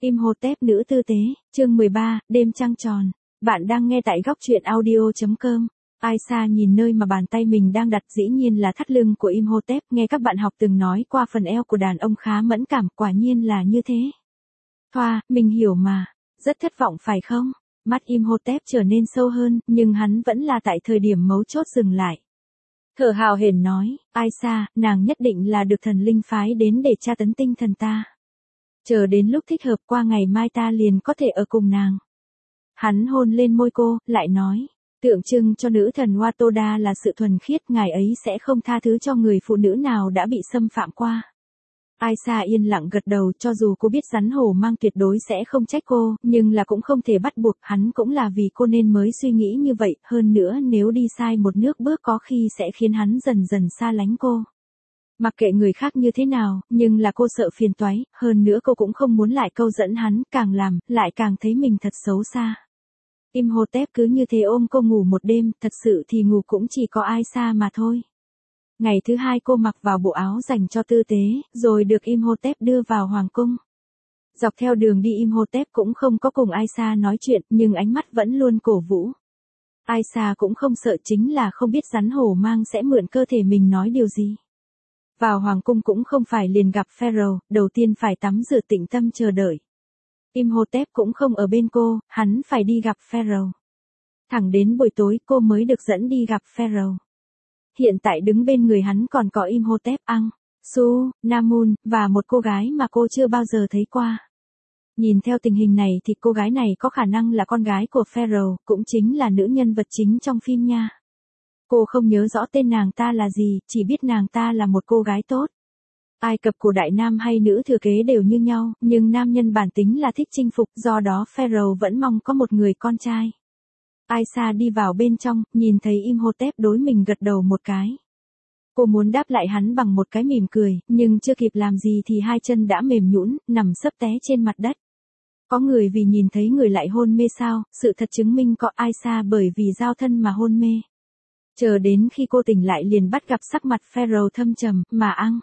Imhotep nữ tư tế, chương 13, đêm trăng tròn. Bạn đang nghe tại góc truyện audio.com. Aisha nhìn nơi mà bàn tay mình đang đặt, dĩ nhiên là thắt lưng của Imhotep, nghe các bạn học từng nói qua phần eo của đàn ông khá mẫn cảm, quả nhiên là như thế. Thoa, mình hiểu mà, rất thất vọng phải không? Mắt Imhotep trở nên sâu hơn, nhưng hắn vẫn là tại thời điểm mấu chốt dừng lại. Thở hào hển nói, Aisha, nàng nhất định là được thần linh phái đến để tra tấn tinh thần ta. Chờ đến lúc thích hợp qua ngày mai ta liền có thể ở cùng nàng. Hắn hôn lên môi cô, lại nói, tượng trưng cho nữ thần Watoda là sự thuần khiết, ngài ấy sẽ không tha thứ cho người phụ nữ nào đã bị xâm phạm qua. Aisha yên lặng gật đầu, cho dù cô biết rắn hổ mang tuyệt đối sẽ không trách cô, nhưng là cũng không thể bắt buộc, hắn cũng là vì cô nên mới suy nghĩ như vậy, hơn nữa nếu đi sai một nước bước có khi sẽ khiến hắn dần dần xa lánh cô. Mặc kệ người khác như thế nào, nhưng là cô sợ phiền toái, hơn nữa cô cũng không muốn lại câu dẫn hắn, càng làm, lại càng thấy mình thật xấu xa. Imhotep cứ như thế ôm cô ngủ một đêm, thật sự thì ngủ cũng chỉ có Aisha mà thôi. Ngày thứ hai cô mặc vào bộ áo dành cho tư tế, rồi được Imhotep đưa vào hoàng cung. Dọc theo đường đi Imhotep cũng không có cùng Aisha nói chuyện, nhưng ánh mắt vẫn luôn cổ vũ. Aisha cũng không sợ, chính là không biết rắn hổ mang sẽ mượn cơ thể mình nói điều gì. Vào hoàng cung cũng không phải liền gặp Pharaoh, đầu tiên phải tắm rửa tĩnh tâm chờ đợi. Imhotep cũng không ở bên cô, hắn phải đi gặp Pharaoh. Thẳng đến buổi tối cô mới được dẫn đi gặp Pharaoh. Hiện tại đứng bên người hắn còn có Imhotep, Ang, Su, Namun, và một cô gái mà cô chưa bao giờ thấy qua. Nhìn theo tình hình này thì cô gái này có khả năng là con gái của Pharaoh, cũng chính là nữ nhân vật chính trong phim nha. Cô không nhớ rõ tên nàng ta là gì, chỉ biết nàng ta là một cô gái tốt. Ai Cập cổ đại nam hay nữ thừa kế đều như nhau, nhưng nam nhân bản tính là thích chinh phục, do đó Pharaoh vẫn mong có một người con trai. Aisha đi vào bên trong, nhìn thấy Imhotep đối mình gật đầu một cái. Cô muốn đáp lại hắn bằng một cái mỉm cười, nhưng chưa kịp làm gì thì hai chân đã mềm nhũn, nằm sấp té trên mặt đất. Có người vì nhìn thấy người lại hôn mê sao, sự thật chứng minh có Aisha bởi vì giao thân mà hôn mê. Chờ đến khi cô tỉnh lại liền bắt gặp sắc mặt Pharaoh thâm trầm, mà Ang,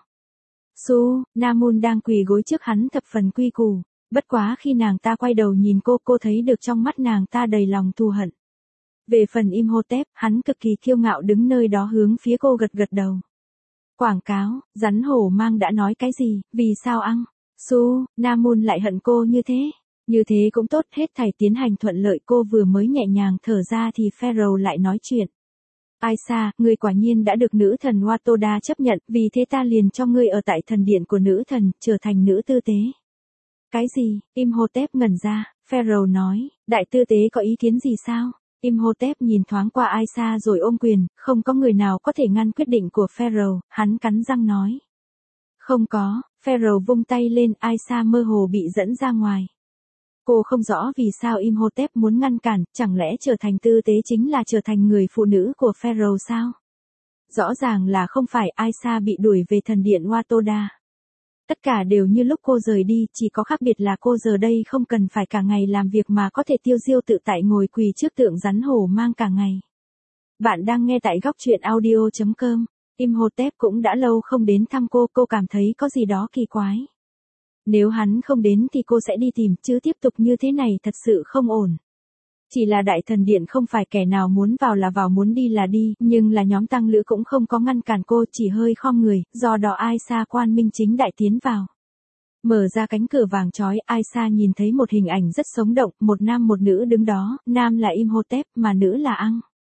Su, Namun đang quỳ gối trước hắn thập phần quy củ. Bất quá khi nàng ta quay đầu nhìn cô thấy được trong mắt nàng ta đầy lòng thù hận. Về phần Imhotep, hắn cực kỳ kiêu ngạo đứng nơi đó hướng phía cô gật gật đầu. Quảng cáo, rắn hổ mang đã nói cái gì, vì sao Ang, Su, Namun lại hận cô như thế? Như thế cũng tốt, hết thảy tiến hành thuận lợi, cô vừa mới nhẹ nhàng thở ra thì Pharaoh lại nói chuyện. Aisha, ngươi quả nhiên đã được nữ thần Watoda chấp nhận, vì thế ta liền cho ngươi ở tại thần điện của nữ thần, trở thành nữ tư tế. Cái gì? Imhotep ngẩn ra, Pharaoh nói, đại tư tế có ý kiến gì sao? Imhotep nhìn thoáng qua Aisha rồi ôm quyền, không có người nào có thể ngăn quyết định của Pharaoh, hắn cắn răng nói. Không có, Pharaoh vung tay lên, Aisha mơ hồ bị dẫn ra ngoài. Cô không rõ vì sao Imhotep muốn ngăn cản, chẳng lẽ trở thành tư tế chính là trở thành người phụ nữ của Pharaoh sao? Rõ ràng là không phải, Aisha bị đuổi về thần điện Watoda. Tất cả đều như lúc cô rời đi, chỉ có khác biệt là cô giờ đây không cần phải cả ngày làm việc mà có thể tiêu diêu tự tại ngồi quỳ trước tượng rắn hổ mang cả ngày. Bạn đang nghe tại góc truyện audio.com. Imhotep cũng đã lâu không đến thăm cô cảm thấy có gì đó kỳ quái. Nếu hắn không đến thì cô sẽ đi tìm, chứ tiếp tục như thế này thật sự không ổn. Chỉ là đại thần điện không phải kẻ nào muốn vào là vào, muốn đi là đi, nhưng là nhóm tăng lữ cũng không có ngăn cản cô, chỉ hơi khom người, do đó Aisha quang minh chính đại tiến vào. Mở ra cánh cửa vàng chói, Aisha nhìn thấy một hình ảnh rất sống động, một nam một nữ đứng đó, nam là Imhotep, mà nữ là Ang,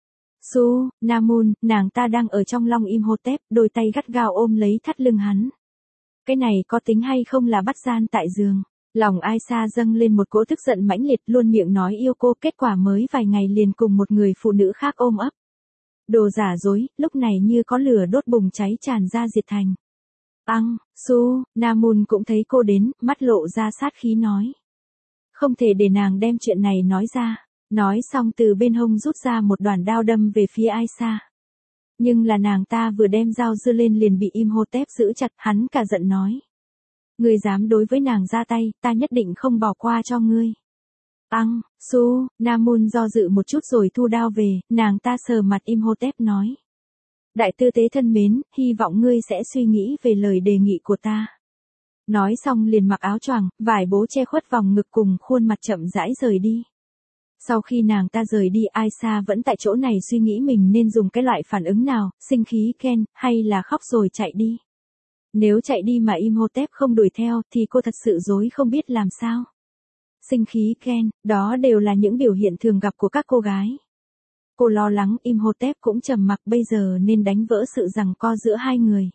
Su, Namun, nàng ta đang ở trong lòng Imhotep, đôi tay gắt gao ôm lấy thắt lưng hắn. Cái này có tính hay không là bắt gian tại giường? Lòng Aisha dâng lên một cỗ tức giận mãnh liệt, luôn miệng nói yêu cô, kết quả mới vài ngày liền cùng một người phụ nữ khác ôm ấp. Đồ giả dối, lúc này như có lửa đốt bùng cháy tràn ra diệt thành. Ang, Su, Namun cũng thấy cô đến, mắt lộ ra sát khí nói. Không thể để nàng đem chuyện này nói ra. Nói xong từ bên hông rút ra một đoàn đao đâm về phía Aisha. Nhưng là nàng ta vừa đem dao giơ lên liền bị Imhotep giữ chặt, hắn cả giận nói. Ngươi dám đối với nàng ra tay, ta nhất định không bỏ qua cho ngươi. Ang, Su, Namun do dự một chút rồi thu đao về, nàng ta sờ mặt Imhotep nói. Đại tư tế thân mến, hy vọng ngươi sẽ suy nghĩ về lời đề nghị của ta. Nói xong liền mặc áo choàng, vải bố che khuất vòng ngực cùng khuôn mặt chậm rãi rời đi. Sau khi nàng ta rời đi, Aisha vẫn tại chỗ này suy nghĩ mình nên dùng cái loại phản ứng nào, sinh khí Ken, hay là khóc rồi chạy đi. Nếu chạy đi mà Imhotep không đuổi theo thì cô thật sự rối không biết làm sao. Sinh khí Ken, đó đều là những biểu hiện thường gặp của các cô gái. Cô lo lắng Imhotep cũng trầm mặc, bây giờ nên đánh vỡ sự giằng co giữa hai người.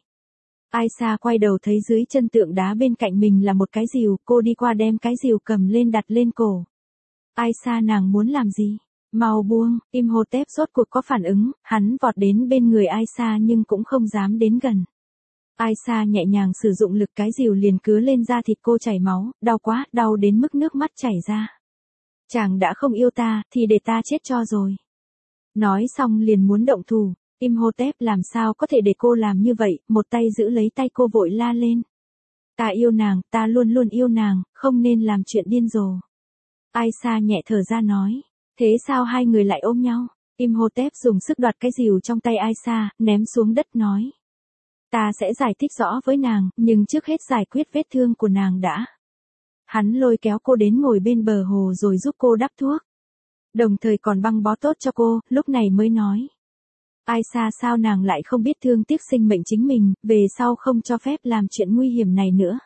Aisha quay đầu thấy dưới chân tượng đá bên cạnh mình là một cái rìu, cô đi qua đem cái rìu cầm lên đặt lên cổ. Aisha, nàng muốn làm gì? Mau buông. Imhotep rốt cuộc có phản ứng, hắn vọt đến bên người Aisha nhưng cũng không dám đến gần. Aisha nhẹ nhàng sử dụng lực, cái rìu liền cứa lên da thịt cô chảy máu, đau quá, đau đến mức nước mắt chảy ra. Chàng đã không yêu ta, thì để ta chết cho rồi. Nói xong liền muốn động thủ. Imhotep làm sao có thể để cô làm như vậy, một tay giữ lấy tay cô vội la lên. Ta yêu nàng, ta luôn luôn yêu nàng, không nên làm chuyện điên rồ. Aisha nhẹ thở ra nói. Thế sao hai người lại ôm nhau? Imhotep dùng sức đoạt cái rìu trong tay Aisha, ném xuống đất nói. Ta sẽ giải thích rõ với nàng, nhưng trước hết giải quyết vết thương của nàng đã. Hắn lôi kéo cô đến ngồi bên bờ hồ rồi giúp cô đắp thuốc. Đồng thời còn băng bó tốt cho cô, lúc này mới nói. Aisha, sao nàng lại không biết thương tiếc sinh mệnh chính mình, về sau không cho phép làm chuyện nguy hiểm này nữa.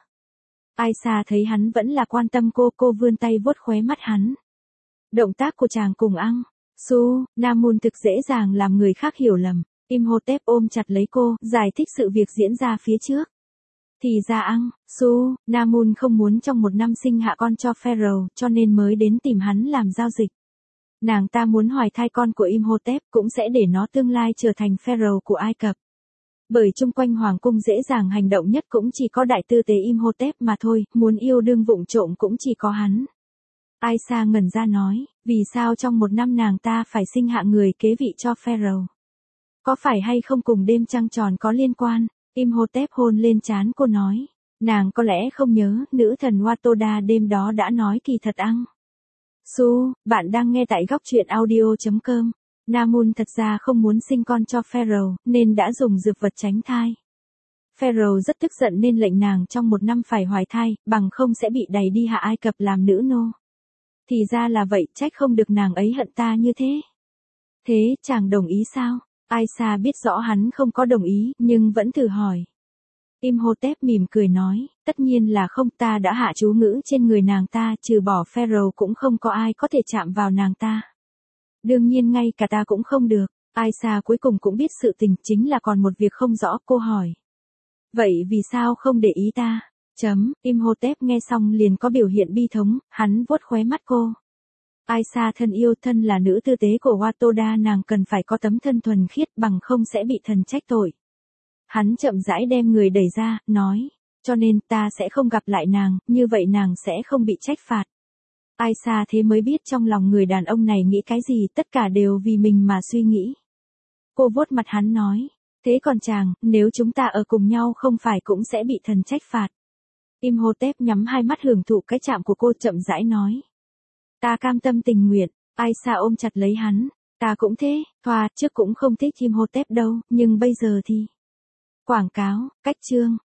Aisha thấy hắn vẫn là quan tâm cô vươn tay vuốt khóe mắt hắn. Động tác của chàng cùng Ang Su Namun thực dễ dàng làm người khác hiểu lầm. Imhotep ôm chặt lấy cô, giải thích sự việc diễn ra phía trước. Thì ra Ang Su Namun không muốn trong một năm sinh hạ con cho Pharaoh, cho nên mới đến tìm hắn làm giao dịch. Nàng ta muốn hoài thai con của Imhotep, cũng sẽ để nó tương lai trở thành Pharaoh của Ai Cập. Bởi chung quanh hoàng cung dễ dàng hành động nhất cũng chỉ có đại tư tế Imhotep mà thôi, muốn yêu đương vụng trộm cũng chỉ có hắn. Aisha ngẩn ra nói, vì sao trong một năm nàng ta phải sinh hạ người kế vị cho Pharaoh? Có phải hay không cùng đêm trăng tròn có liên quan? Imhotep hôn lên trán cô nói. Nàng có lẽ không nhớ, nữ thần Watoda đêm đó đã nói kỳ thật Ang Su, bạn đang nghe tại góc truyện audio.com. Namun thật ra không muốn sinh con cho Pharaoh, nên đã dùng dược vật tránh thai. Pharaoh rất tức giận nên lệnh nàng trong một năm phải hoài thai, bằng không sẽ bị đày đi hạ Ai Cập làm nữ nô. Thì ra là vậy, trách không được nàng ấy hận ta như thế. Thế, chàng đồng ý sao? Aisha biết rõ hắn không có đồng ý, nhưng vẫn thử hỏi. Imhotep mỉm cười nói, tất nhiên là không, ta đã hạ chú ngữ trên người nàng ta, trừ bỏ Pharaoh cũng không có ai có thể chạm vào nàng ta. Đương nhiên ngay cả ta cũng không được. Aisha cuối cùng cũng biết sự tình, chính là còn một việc không rõ, cô hỏi. Vậy vì sao không để ý ta? Imhotep nghe xong liền có biểu hiện bi thống, hắn vuốt khóe mắt cô. Aisha thân yêu, thân là nữ tư tế của Watoda, nàng cần phải có tấm thân thuần khiết, bằng không sẽ bị thần trách tội. Hắn chậm rãi đem người đẩy ra, nói, cho nên ta sẽ không gặp lại nàng, như vậy nàng sẽ không bị trách phạt. Aisha thế mới biết trong lòng người đàn ông này nghĩ cái gì, tất cả đều vì mình mà suy nghĩ. Cô vuốt mặt hắn nói, thế còn chàng, nếu chúng ta ở cùng nhau không phải cũng sẽ bị thần trách phạt. Imhotep nhắm hai mắt hưởng thụ cái chạm của cô, chậm rãi nói. Ta cam tâm tình nguyện. Aisha ôm chặt lấy hắn. Ta cũng thế, trước cũng không thích Imhotep đâu, nhưng bây giờ thì. Quảng cáo, cách chương.